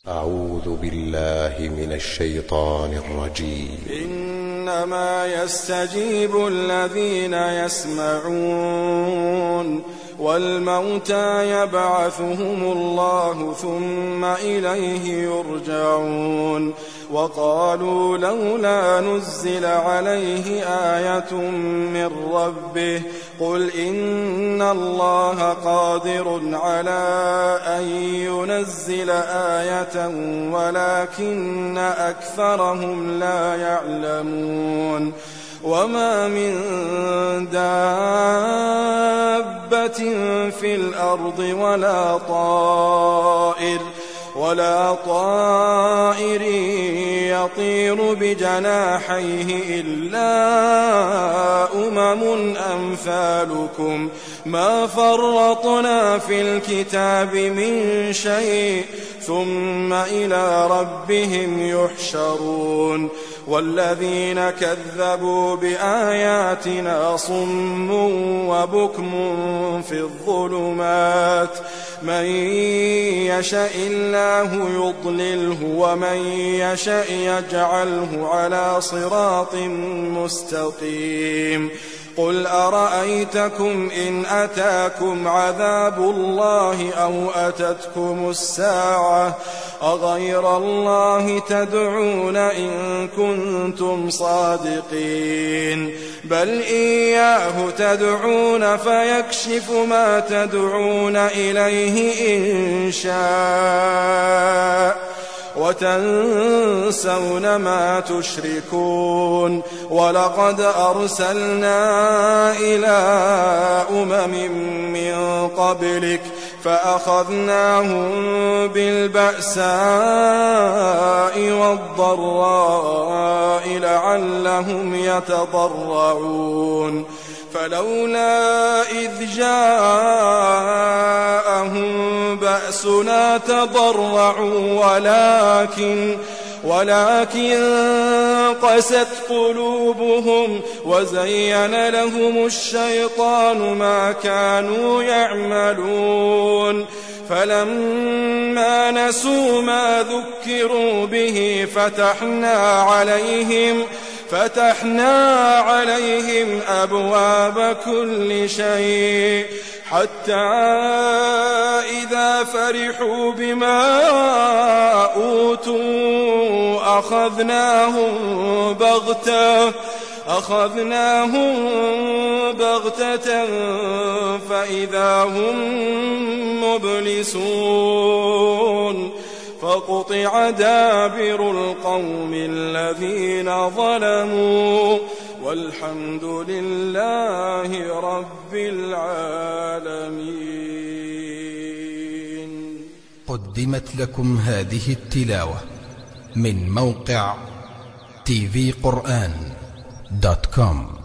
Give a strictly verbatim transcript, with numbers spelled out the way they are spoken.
أعوذ بالله من الشيطان الرجيم. إنما يستجيب الذين يسمعون والموتى يبعثهم الله ثم إليه يرجعون. وقالوا لولا نزل عليه آية من ربه قل إن الله قادر على أن ينزل آية ولكن أكثرهم لا يعلمون. وما من دابة في الأرض ولا طائر ولا طائر يطير بجناحيه إلا أمم أمثالكم ما فرطنا في الكتاب من شيء ثم إلى ربهم يحشرون. والذين كذبوا بآياتنا صم وبكم في الظلمات من يشاء الله يضلله ومن يشاء يجعله على صراط مستقيم. قل أرأيتكم إن أتاكم عذاب الله أو أتتكم الساعة أغير الله تدعون إن كنتم صادقين بل إياه تدعون فيكشف ما تدعون إليه إن شاء وتنسون ما تشركون. ولقد أرسلنا إلى أمم من قبلك فأخذناهم بالبأساء والضراء لعلهم يتضرعون. فلولا إذ جاءهم بأسنا تضرعوا ولكن ولكن قست قلوبهم وزين لهم الشيطان ما كانوا يعملون. فلما نسوا ما ذكروا به فتحنا عليهم فتحنا عليهم أبواب كل شيء حتى إذا فرحوا بما أوتوا أخذناهم بغتة أخذناهم بغتة فإذا هم مبلسون. فقطع دابر القوم الذين ظلموا والحمد لله رب العالمين. قدمت لكم هذه التلاوة من موقع تي في قرآن دوت كوم.